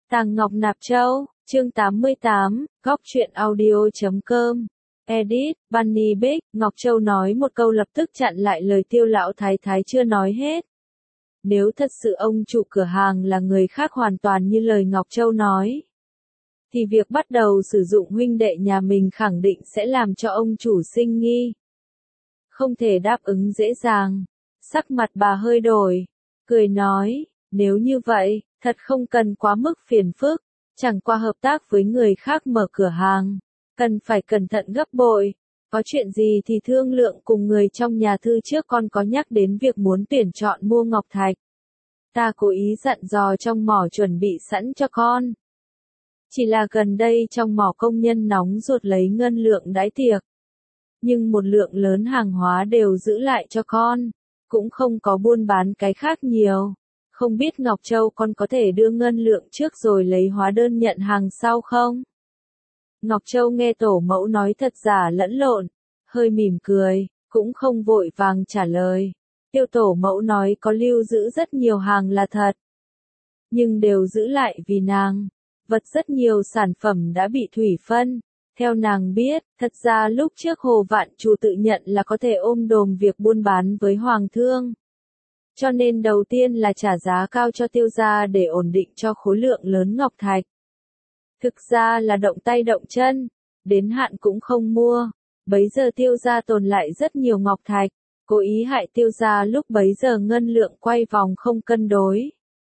Tàng Ngọc Nạp Châu, chương 88, góc truyện audio.com. Edit, Bunny Bích, Ngọc Châu nói một câu lập tức chặn lại lời Tiêu lão thái thái chưa nói hết. Nếu thật sự ông chủ cửa hàng là người khác hoàn toàn như lời Ngọc Châu nói, thì việc bắt đầu sử dụng huynh đệ nhà mình khẳng định sẽ làm cho ông chủ sinh nghi. Không thể đáp ứng dễ dàng. Sắc mặt bà hơi đổi, cười nói, nếu như vậy, thật không cần quá mức phiền phức, chẳng qua hợp tác với người khác mở cửa hàng, cần phải cẩn thận gấp bội, có chuyện gì thì thương lượng cùng người trong nhà thư trước. Con có nhắc đến việc muốn tuyển chọn mua ngọc thạch. Ta cố ý dặn dò trong mỏ chuẩn bị sẵn cho con. Chỉ là gần đây trong mỏ công nhân nóng ruột lấy ngân lượng đãi tiệc. Nhưng một lượng lớn hàng hóa đều giữ lại cho con, cũng không có buôn bán cái khác nhiều. Không biết Ngọc Châu con có thể đưa ngân lượng trước rồi lấy hóa đơn nhận hàng sau không? Ngọc Châu nghe tổ mẫu nói thật giả lẫn lộn, hơi mỉm cười, cũng không vội vàng trả lời. Tiêu tổ mẫu nói có lưu giữ rất nhiều hàng là thật, nhưng đều giữ lại vì nàng. Vật rất nhiều sản phẩm đã bị thủy phân. Theo nàng biết, thật ra lúc trước Hồ Vạn Trù tự nhận là có thể ôm đồm việc buôn bán với Hoàng thương. Cho nên đầu tiên là trả giá cao cho Tiêu gia để ổn định cho khối lượng lớn ngọc thạch. Thực ra là động tay động chân, đến hạn cũng không mua. Bấy giờ Tiêu gia tồn lại rất nhiều ngọc thạch, cố ý hại Tiêu gia lúc bấy giờ ngân lượng quay vòng không cân đối.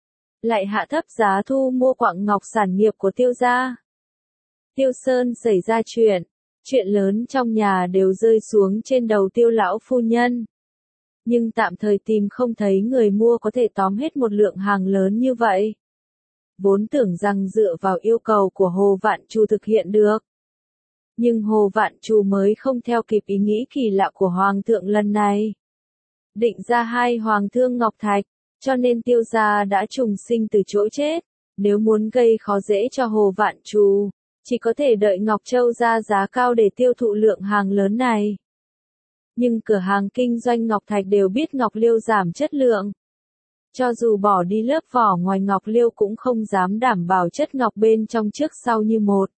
Lại hạ thấp giá thu mua quặng ngọc sản nghiệp của Tiêu gia. Tiêu Sơn xảy ra chuyện lớn trong nhà đều rơi xuống trên đầu Tiêu lão phu nhân. Nhưng tạm thời tìm không thấy người mua có thể tóm hết một lượng hàng lớn như vậy. Vốn tưởng rằng dựa vào yêu cầu của Hồ Vạn Trù thực hiện được. Nhưng Hồ Vạn Trù mới không theo kịp ý nghĩ kỳ lạ của Hoàng thượng lần này. Định ra hai Hoàng thương ngọc thạch, cho nên Tiêu gia đã trùng sinh từ chỗ chết. Nếu muốn gây khó dễ cho Hồ Vạn Trù, chỉ có thể đợi Ngọc Châu ra giá cao để tiêu thụ lượng hàng lớn này. Nhưng cửa hàng kinh doanh ngọc thạch đều biết ngọc liêu giảm chất lượng. Cho dù bỏ đi lớp vỏ ngoài ngọc liêu cũng không dám đảm bảo chất ngọc bên trong trước sau như một.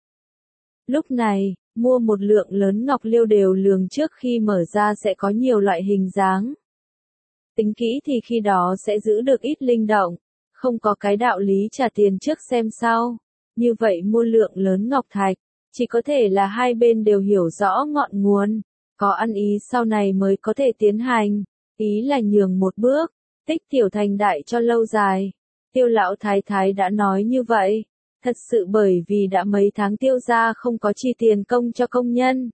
Lúc này, mua một lượng lớn ngọc liêu đều lường trước khi mở ra sẽ có nhiều loại hình dáng. Tính kỹ thì khi đó sẽ giữ được ít linh động, không có cái đạo lý trả tiền trước xem sau. Như vậy mua lượng lớn ngọc thạch, chỉ có thể là hai bên đều hiểu rõ ngọn nguồn, có ăn ý sau này mới có thể tiến hành, ý là nhường một bước, tích tiểu thành đại cho lâu dài. Tiêu lão thái thái đã nói như vậy, thật sự bởi vì đã mấy tháng Tiêu gia không có chi tiền công cho công nhân.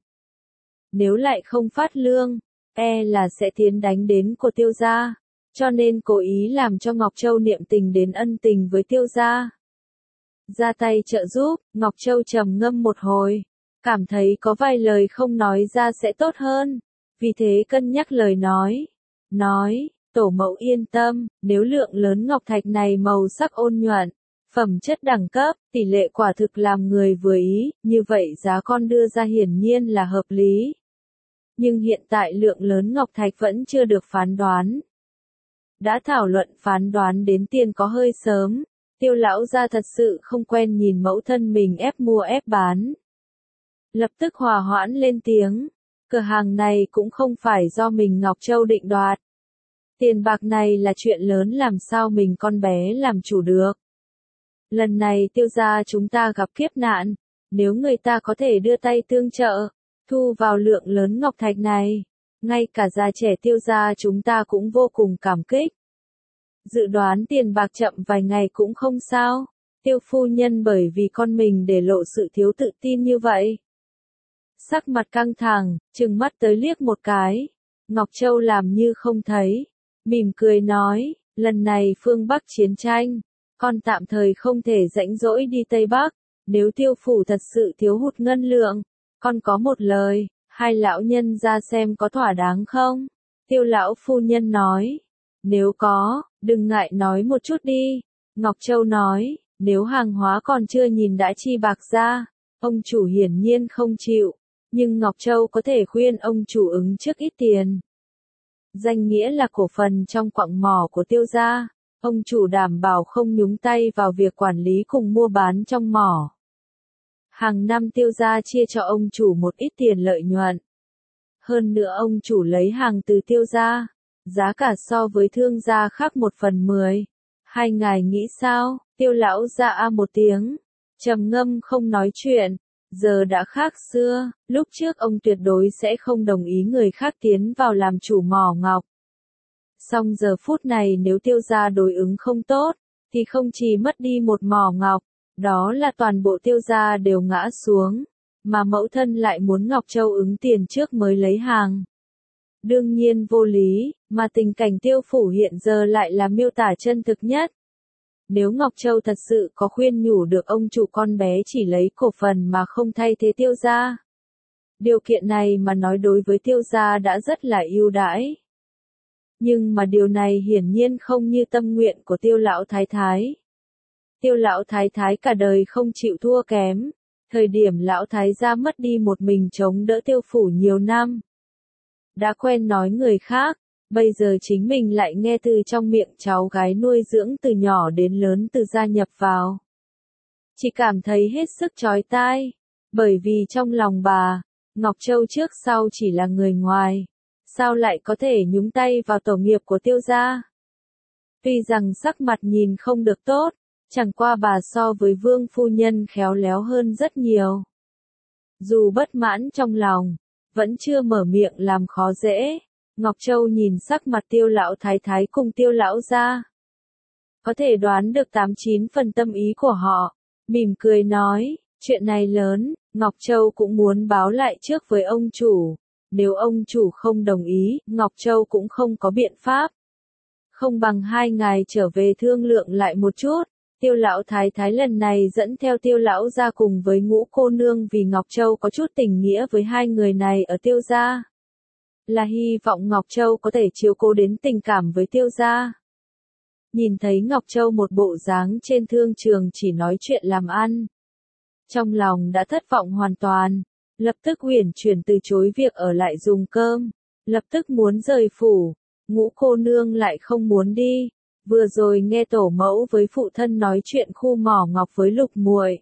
Nếu lại không phát lương, là sẽ tiến đánh đến của Tiêu gia, cho nên cố ý làm cho Ngọc Châu niệm tình đến ân tình với Tiêu gia. Ra tay trợ giúp, Ngọc Châu trầm ngâm một hồi, cảm thấy có vài lời không nói ra sẽ tốt hơn, vì thế cân nhắc lời nói, tổ mẫu yên tâm, nếu lượng lớn ngọc thạch này màu sắc ôn nhuận, phẩm chất đẳng cấp, tỷ lệ quả thực làm người vừa ý, như vậy giá con đưa ra hiển nhiên là hợp lý. Nhưng hiện tại lượng lớn ngọc thạch vẫn chưa được phán đoán. Đã thảo luận phán đoán đến tiền có hơi sớm. Tiêu lão gia thật sự không quen nhìn mẫu thân mình ép mua ép bán. Lập tức hòa hoãn lên tiếng, cửa hàng này cũng không phải do mình Ngọc Châu định đoạt. Tiền bạc này là chuyện lớn làm sao mình con bé làm chủ được. Lần này Tiêu gia chúng ta gặp kiếp nạn, nếu người ta có thể đưa tay tương trợ, thu vào lượng lớn ngọc thạch này, ngay cả già trẻ Tiêu gia chúng ta cũng vô cùng cảm kích. Dự đoán tiền bạc chậm vài ngày cũng không sao. Tiêu phu nhân bởi vì con mình để lộ sự thiếu tự tin như vậy. Sắc mặt căng thẳng, trừng mắt tới liếc một cái. Ngọc Châu làm như không thấy. Mỉm cười nói, lần này phương Bắc chiến tranh, con tạm thời không thể rãnh rỗi đi Tây Bắc. Nếu Tiêu phủ thật sự thiếu hụt ngân lượng, con có một lời, hai lão nhân ra xem có thỏa đáng không? Tiêu lão phu nhân nói, nếu có, đừng ngại nói một chút đi. Ngọc Châu nói, nếu hàng hóa còn chưa nhìn đã chi bạc ra, ông chủ hiển nhiên không chịu, nhưng Ngọc Châu có thể khuyên ông chủ ứng trước ít tiền. Danh nghĩa là cổ phần trong quặng mỏ của Tiêu gia, Ông chủ đảm bảo không nhúng tay vào việc quản lý cùng mua bán trong mỏ. Hàng năm Tiêu gia chia cho ông chủ một ít tiền lợi nhuận. Hơn nữa ông chủ lấy hàng từ Tiêu gia, giá cả so với thương gia khác 1/10. Hai ngài nghĩ sao? Tiêu lão dạ một tiếng, trầm ngâm không nói chuyện. Giờ đã khác xưa, lúc trước ông tuyệt đối sẽ không đồng ý người khác tiến vào làm chủ mỏ ngọc. Song giờ phút này nếu Tiêu gia đối ứng không tốt, thì không chỉ mất đi một mỏ ngọc, đó là toàn bộ Tiêu gia đều ngã xuống, mà mẫu thân lại muốn Ngọc Châu ứng tiền trước mới lấy hàng. Đương nhiên vô lý, mà tình cảnh Tiêu phủ hiện giờ lại là miêu tả chân thực nhất. Nếu Ngọc Châu thật sự có khuyên nhủ được ông chủ con bé chỉ lấy cổ phần mà không thay thế Tiêu gia, điều kiện này mà nói đối với Tiêu gia đã rất là ưu đãi. Nhưng mà điều này hiển nhiên không như tâm nguyện của Tiêu lão thái thái. Tiêu lão thái thái cả đời không chịu thua kém, thời điểm lão thái gia mất đi một mình chống đỡ Tiêu phủ nhiều năm. Đã quen nói người khác, bây giờ chính mình lại nghe từ trong miệng cháu gái nuôi dưỡng từ nhỏ đến lớn từ gia nhập vào. Chỉ cảm thấy hết sức chói tai, bởi vì trong lòng bà, Ngọc Châu trước sau chỉ là người ngoài, sao lại có thể nhúng tay vào tổ nghiệp của Tiêu gia. Tuy rằng sắc mặt nhìn không được tốt, chẳng qua bà so với Vương phu nhân khéo léo hơn rất nhiều. Dù bất mãn trong lòng, vẫn chưa mở miệng làm khó dễ. Ngọc Châu nhìn sắc mặt Tiêu lão thái thái cùng Tiêu lão gia, có thể đoán được 89 phần tâm ý của họ, mỉm cười nói, chuyện này lớn, Ngọc Châu cũng muốn báo lại trước với ông chủ, nếu ông chủ không đồng ý, Ngọc Châu cũng không có biện pháp. Không bằng hai ngài trở về thương lượng lại một chút. Tiêu lão thái thái lần này dẫn theo Tiêu lão gia cùng với Ngũ cô nương vì Ngọc Châu có chút tình nghĩa với hai người này ở Tiêu gia. Là hy vọng Ngọc Châu có thể chiếu cố đến tình cảm với Tiêu gia. Nhìn thấy Ngọc Châu một bộ dáng trên thương trường chỉ nói chuyện làm ăn. Trong lòng đã thất vọng hoàn toàn, lập tức uyển chuyển từ chối việc ở lại dùng cơm, lập tức muốn rời phủ. Ngũ cô nương lại không muốn đi. Vừa rồi nghe tổ mẫu với phụ thân nói chuyện khu mỏ ngọc với Lục muội,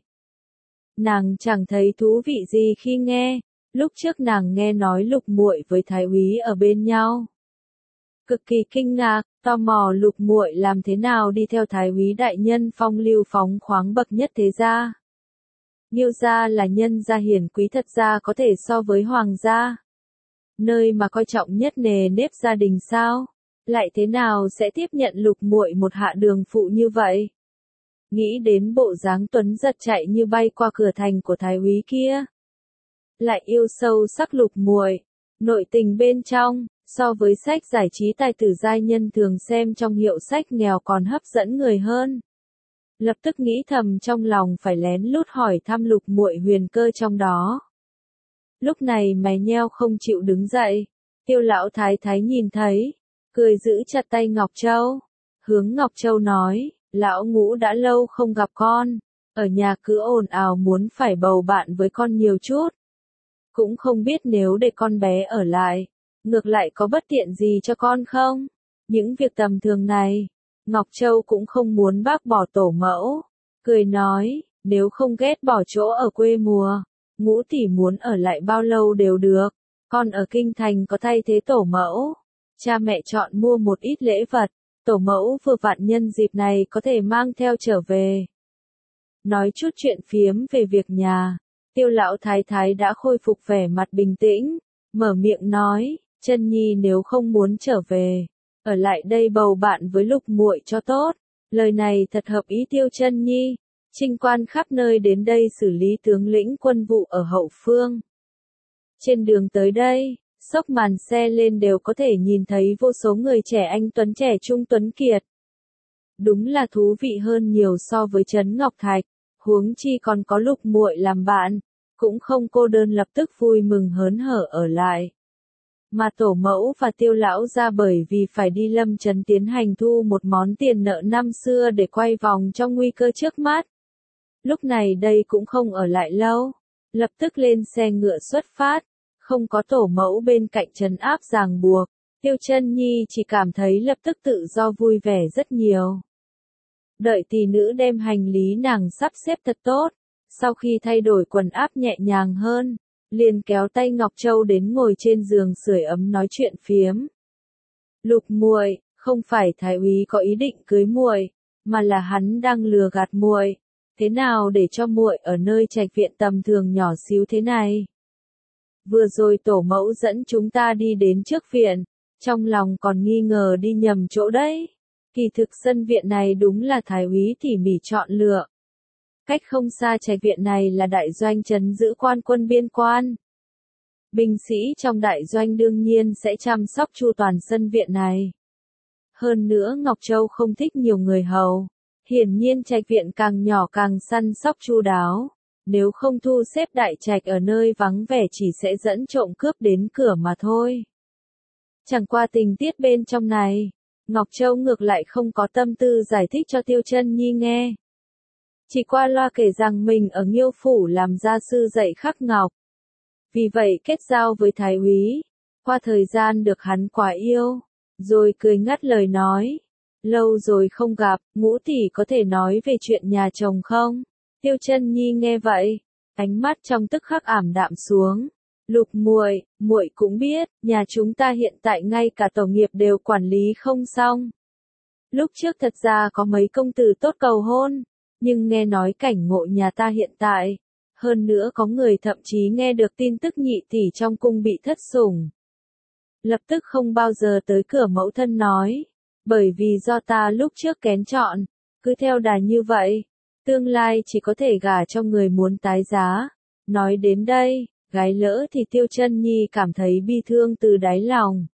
nàng chẳng thấy thú vị gì khi nghe. Lúc trước nàng nghe nói Lục muội với Thái úy ở bên nhau, cực kỳ kinh ngạc, tò mò Lục muội làm thế nào đi theo Thái úy đại nhân phong lưu phóng khoáng bậc nhất thế gia. Nhiêu gia là nhân gia hiển quý thật ra có thể so với hoàng gia, nơi mà coi trọng nhất nề nếp gia đình sao? Lại thế nào sẽ tiếp nhận Lục muội một hạ đường phụ như vậy? Nghĩ đến bộ dáng tuấn giật chạy như bay qua cửa thành của Thái úy kia, lại yêu sâu sắc Lục muội, nội tình bên trong, so với sách giải trí tài tử giai nhân thường xem trong hiệu sách nghèo còn hấp dẫn người hơn. Lập tức nghĩ thầm trong lòng phải lén lút hỏi thăm Lục muội huyền cơ trong đó. Lúc này mày nheo không chịu đứng dậy, Tiêu lão thái thái nhìn thấy, cười giữ chặt tay Ngọc Châu, hướng Ngọc Châu nói, lão Ngũ đã lâu không gặp con, ở nhà cứ ồn ào muốn phải bầu bạn với con nhiều chút. Cũng không biết nếu để con bé ở lại, ngược lại có bất tiện gì cho con không? Những việc tầm thường này, Ngọc Châu cũng không muốn bác bỏ tổ mẫu, cười nói, nếu không ghét bỏ chỗ ở quê mùa, Ngũ tỷ muốn ở lại bao lâu đều được, con ở kinh thành có thay thế tổ mẫu. Cha mẹ chọn mua một ít lễ vật, tổ mẫu vừa vặn nhân dịp này có thể mang theo trở về. Nói chút chuyện phiếm về việc nhà, Tiêu lão thái thái đã khôi phục vẻ mặt bình tĩnh, mở miệng nói, Chân Nhi nếu không muốn trở về, ở lại đây bầu bạn với Lục muội cho tốt. Lời này thật hợp ý Tiêu Chân Nhi, chinh quan khắp nơi đến đây xử lý tướng lĩnh quân vụ ở hậu phương. Trên đường tới đây, xốc màn xe lên đều có thể nhìn thấy vô số người trẻ anh tuấn trẻ trung tuấn kiệt. Đúng là thú vị hơn nhiều so với Trấn Ngọc Thạch, huống chi còn có Lục muội làm bạn, cũng không cô đơn lập tức vui mừng hớn hở ở lại. Mà tổ mẫu và Tiêu lão gia bởi vì phải đi Lâm Trấn tiến hành thu một món tiền nợ năm xưa để quay vòng trong nguy cơ trước mắt. Lúc này đây cũng không ở lại lâu, lập tức lên xe ngựa xuất phát. Không có tổ mẫu bên cạnh trấn áp ràng buộc, Tiêu Chân Nhi chỉ cảm thấy lập tức tự do vui vẻ rất nhiều. Đợi tỷ nữ đem hành lý nàng sắp xếp thật tốt, sau khi thay đổi quần áo nhẹ nhàng hơn, liền kéo tay Ngọc Châu đến ngồi trên giường sưởi ấm nói chuyện phiếm. Lục muội, không phải thái úy có ý định cưới muội, mà là hắn đang lừa gạt muội. Thế nào để cho muội ở nơi trạch viện tầm thường nhỏ xíu thế này? Vừa rồi tổ mẫu dẫn chúng ta đi đến trước viện, trong lòng còn nghi ngờ đi nhầm chỗ đấy. Kỳ thực sân viện này đúng là thái úy tỉ mỉ chọn lựa. Cách không xa trạch viện này là đại doanh trấn giữ quan quân biên quan. Binh sĩ trong đại doanh đương nhiên sẽ chăm sóc chu toàn sân viện này. Hơn nữa Ngọc Châu không thích nhiều người hầu. Hiển nhiên trạch viện càng nhỏ càng săn sóc chu đáo. Nếu không thu xếp đại trạch ở nơi vắng vẻ chỉ sẽ dẫn trộm cướp đến cửa mà thôi. Chẳng qua tình tiết bên trong này, Ngọc Châu ngược lại không có tâm tư giải thích cho Tiêu Chân Nhi nghe. Chỉ qua loa kể rằng mình ở Nghiêu phủ làm gia sư dạy khắc ngọc. Vì vậy kết giao với thái úy, qua thời gian được hắn quá yêu, rồi cười ngắt lời nói. Lâu rồi không gặp, Ngũ tỷ có thể nói về chuyện nhà chồng không? Tiêu Chân Nhi nghe vậy, ánh mắt trong tức khắc ảm đạm xuống. Lục muội, muội cũng biết, nhà chúng ta hiện tại ngay cả tổ nghiệp đều quản lý không xong. Lúc trước thật ra có mấy công tử tốt cầu hôn, nhưng nghe nói cảnh ngộ nhà ta hiện tại, hơn nữa có người thậm chí nghe được tin tức nhị tỷ trong cung bị thất sủng. Lập tức không bao giờ tới cửa mẫu thân nói, bởi vì do ta lúc trước kén chọn, cứ theo đà như vậy, tương lai chỉ có thể gả cho người muốn tái giá. Nói đến đây, gái lỡ thì Tiêu Chân Nhi cảm thấy bi thương từ đáy lòng.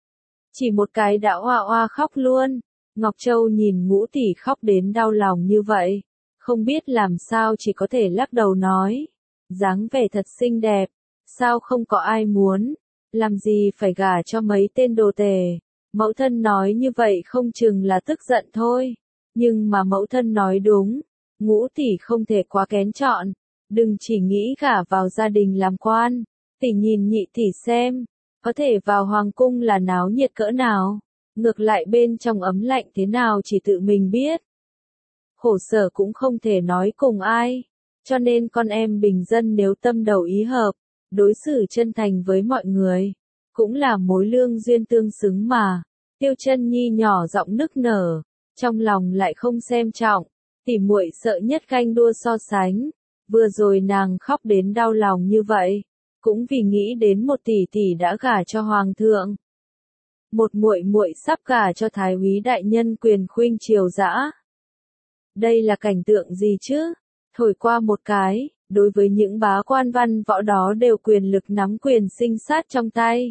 Chỉ một cái đã oa oa khóc luôn. Ngọc Châu nhìn Ngũ tỷ khóc đến đau lòng như vậy, không biết làm sao chỉ có thể lắc đầu nói, dáng vẻ thật xinh đẹp, sao không có ai muốn, làm gì phải gả cho mấy tên đồ tể. Mẫu thân nói như vậy không chừng là tức giận thôi, nhưng mà mẫu thân nói đúng, Ngũ tỷ không thể quá kén chọn, đừng chỉ nghĩ gả vào gia đình làm quan, tỷ nhìn nhị tỷ xem, có thể vào hoàng cung là náo nhiệt cỡ nào, ngược lại bên trong ấm lạnh thế nào chỉ tự mình biết. Khổ sở cũng không thể nói cùng ai, cho nên con em bình dân nếu tâm đầu ý hợp, đối xử chân thành với mọi người, cũng là mối lương duyên tương xứng mà. Tiêu Chân Nhi nhỏ giọng nức nở, trong lòng lại không xem trọng, tỉ muội sợ nhất ganh đua so sánh, vừa rồi nàng khóc đến đau lòng như vậy, cũng vì nghĩ đến một tỷ tỷ đã gả cho hoàng thượng. Một muội muội sắp gả cho thái úy đại nhân quyền khuynh triều dã. Đây là cảnh tượng gì chứ? Thổi qua một cái, đối với những bá quan văn võ đó đều quyền lực nắm quyền sinh sát trong tay.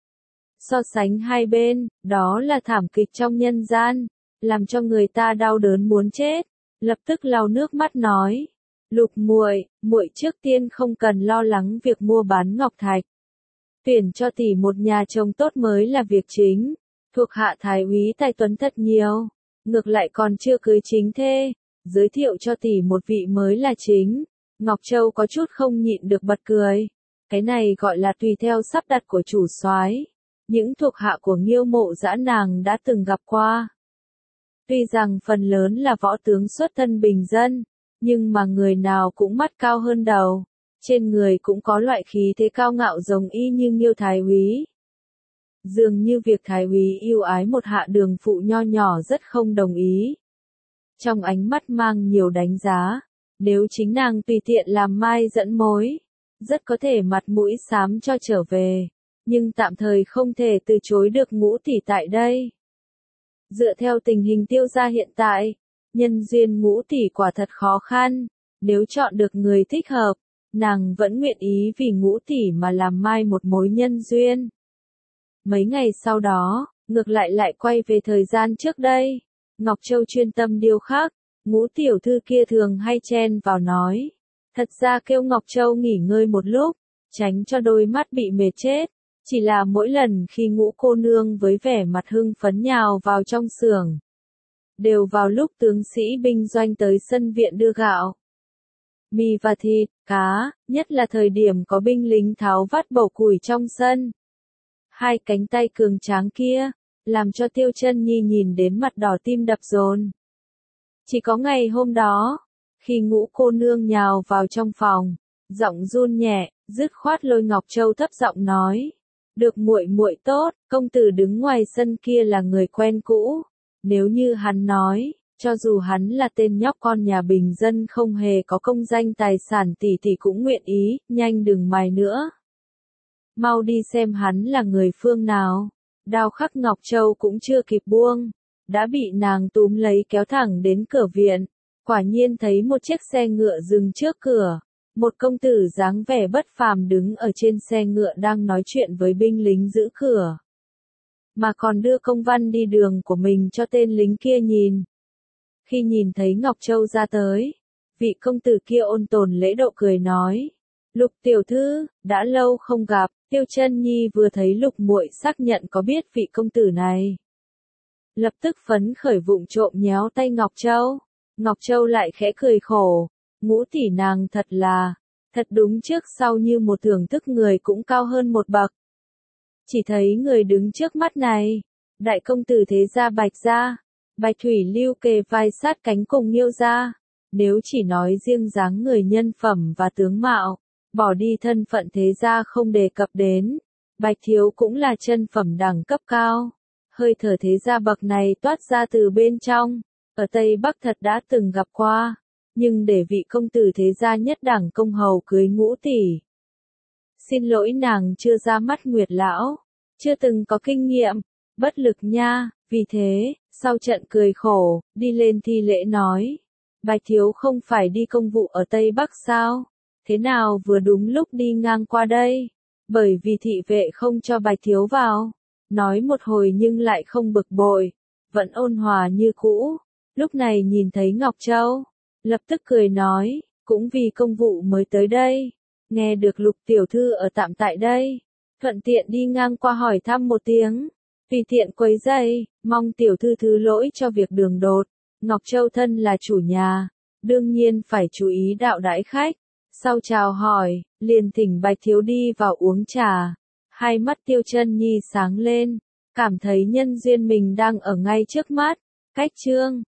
So sánh hai bên, đó là thảm kịch trong nhân gian, làm cho người ta đau đớn muốn chết. Lập tức lau nước mắt nói, Lục muội, muội trước tiên không cần lo lắng việc mua bán ngọc thạch. Tuyển cho tỷ một nhà chồng tốt mới là việc chính. Thuộc hạ thái úy tài tuấn thật nhiều, ngược lại còn chưa cưới chính thê, giới thiệu cho tỷ một vị mới là chính. Ngọc Châu có chút không nhịn được bật cười. Cái này gọi là tùy theo sắp đặt của chủ soái. Những thuộc hạ của Nghiêu Mộ Dã nàng đã từng gặp qua. Tuy rằng phần lớn là võ tướng xuất thân bình dân, nhưng mà người nào cũng mắt cao hơn đầu, trên người cũng có loại khí thế cao ngạo giống y như Nghiêu thái úy. Dường như việc thái úy yêu ái một hạ đường phụ nho nhỏ rất không đồng ý. Trong ánh mắt mang nhiều đánh giá, nếu chính nàng tùy tiện làm mai dẫn mối, rất có thể mặt mũi xám cho trở về, nhưng tạm thời không thể từ chối được Ngũ tỷ tại đây. Dựa theo tình hình Tiêu gia hiện tại, nhân duyên Ngũ tỷ quả thật khó khăn, nếu chọn được người thích hợp, nàng vẫn nguyện ý vì Ngũ tỷ mà làm mai một mối nhân duyên. Mấy ngày sau đó, ngược lại quay về thời gian trước đây, Ngọc Châu chuyên tâm điêu khắc, Ngũ tiểu thư kia thường hay chen vào nói, thật ra kêu Ngọc Châu nghỉ ngơi một lúc, tránh cho đôi mắt bị mệt chết. Chỉ là mỗi lần khi Ngũ cô nương với vẻ mặt hưng phấn nhào vào trong xưởng, đều vào lúc tướng sĩ binh doanh tới sân viện đưa gạo, mì và thịt, cá, nhất là thời điểm có binh lính tháo vát bầu củi trong sân. Hai cánh tay cường tráng kia, làm cho Tiêu Chân Nhi nhìn đến mặt đỏ tim đập dồn. Chỉ có ngày hôm đó, khi Ngũ cô nương nhào vào trong phòng, giọng run nhẹ, dứt khoát lôi Ngọc Châu thấp giọng nói, được muội muội tốt, công tử đứng ngoài sân kia là người quen cũ, nếu như hắn nói, cho dù hắn là tên nhóc con nhà bình dân không hề có công danh tài sản tỷ tỷ cũng nguyện ý, nhanh đừng mài nữa. Mau đi xem hắn là người phương nào. Đao khắc Ngọc Châu cũng chưa kịp buông, đã bị nàng túm lấy kéo thẳng đến cửa viện. Quả nhiên thấy một chiếc xe ngựa dừng trước cửa, một công tử dáng vẻ bất phàm đứng ở trên xe ngựa đang nói chuyện với binh lính giữ cửa, mà còn đưa công văn đi đường của mình cho tên lính kia nhìn. Khi nhìn thấy Ngọc Châu ra tới, vị công tử kia ôn tồn lễ độ cười nói, Lục tiểu thư, đã lâu không gặp. Tiêu Chân Nhi vừa thấy Lục muội xác nhận có biết vị công tử này, lập tức phấn khởi vụng trộm nhéo tay Ngọc Châu. Ngọc Châu lại khẽ cười khổ, Ngũ tỷ nàng thật đúng trước sau như một thưởng thức người cũng cao hơn một bậc. Chỉ thấy người đứng trước mắt này, đại công tử thế gia Bạch gia, Bạch Thủy Lưu kề vai sát cánh cùng Nghiêu gia, nếu chỉ nói riêng dáng người nhân phẩm và tướng mạo, bỏ đi thân phận thế gia không đề cập đến, Bạch thiếu cũng là chân phẩm đẳng cấp cao. Hơi thở thế gia bậc này toát ra từ bên trong, ở Tây Bắc thật đã từng gặp qua, nhưng để vị công tử thế gia nhất đẳng công hầu cưới Ngũ tỷ. Xin lỗi nàng chưa ra mắt Nguyệt lão, chưa từng có kinh nghiệm, bất lực nha, vì thế, sau trận cười khổ, đi lên thi lễ nói, Bạch thiếu không phải đi công vụ ở Tây Bắc sao? Thế nào vừa đúng lúc đi ngang qua đây? Bởi vì thị vệ không cho Bạch thiếu vào. Nói một hồi nhưng lại không bực bội, vẫn ôn hòa như cũ. Lúc này nhìn thấy Ngọc Châu, lập tức cười nói, cũng vì công vụ mới tới đây. Nghe được Lục tiểu thư ở tạm tại đây, thuận tiện đi ngang qua hỏi thăm một tiếng. Vì tiện quấy rầy, mong tiểu thư thứ lỗi cho việc đường đột. Ngọc Châu thân là chủ nhà, đương nhiên phải chú ý đạo đãi khách. Sau chào hỏi, liền thỉnh Bạch thiếu đi vào uống trà. Hai mắt Tiêu Chân Nhi sáng lên, cảm thấy nhân duyên mình đang ở ngay trước mắt. Cách chương